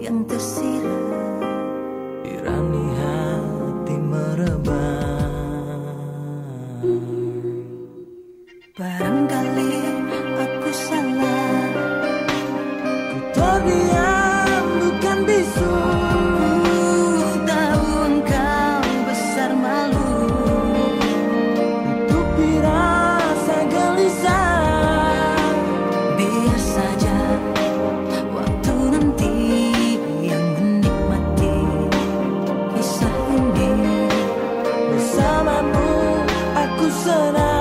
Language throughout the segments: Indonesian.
yang tersirat, irani hati merebah. Barangkali aku salah, Ku terdiam bukan bisu. ku tahu engkau besar malu. Tutupi rasa gelisah. Biar saja waktu nanti yang menikmati kisah ini. Bersamamu aku senang.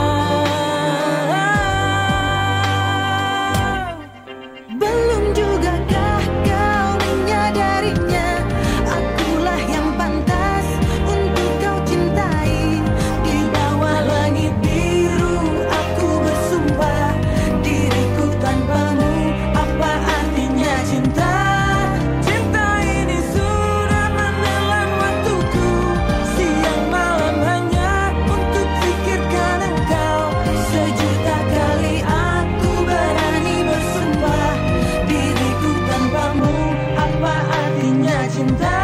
Belum jugakah kau menyadarinya, akulah yang pantas untuk kau cintai. Di bawah langit biru aku bersumpah, diriku tanpamu apa artinya cinta. Cinta ini sudah menelan waktuku, siang malam hanya untuk pikirkan engkau. Sejuta kali aku berani bersumpah, diriku tanpamu apa artinya cinta.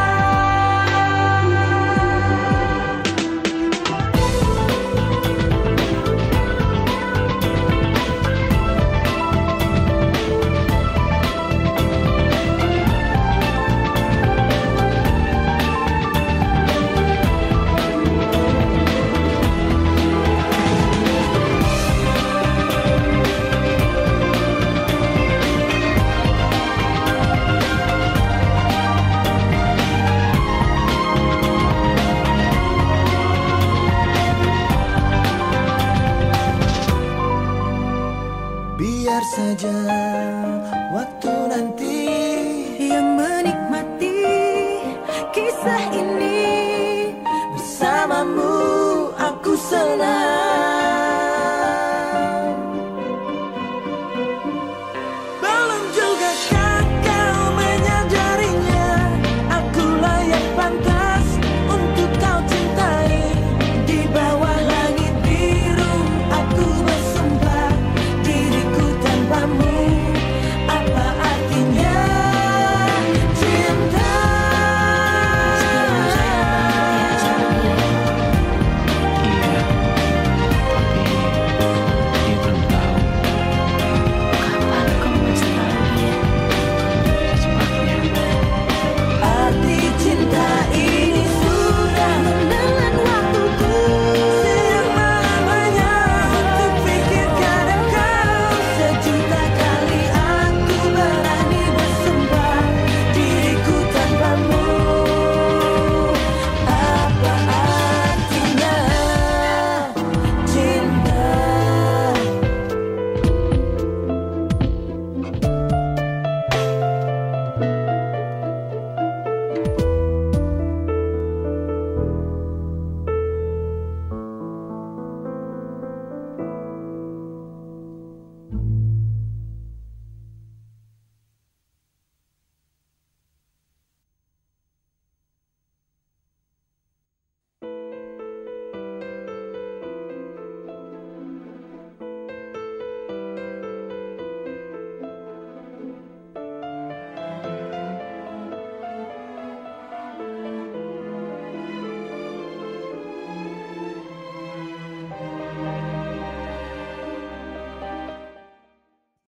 Biar saja waktu nanti Yang menikmati kisah ini.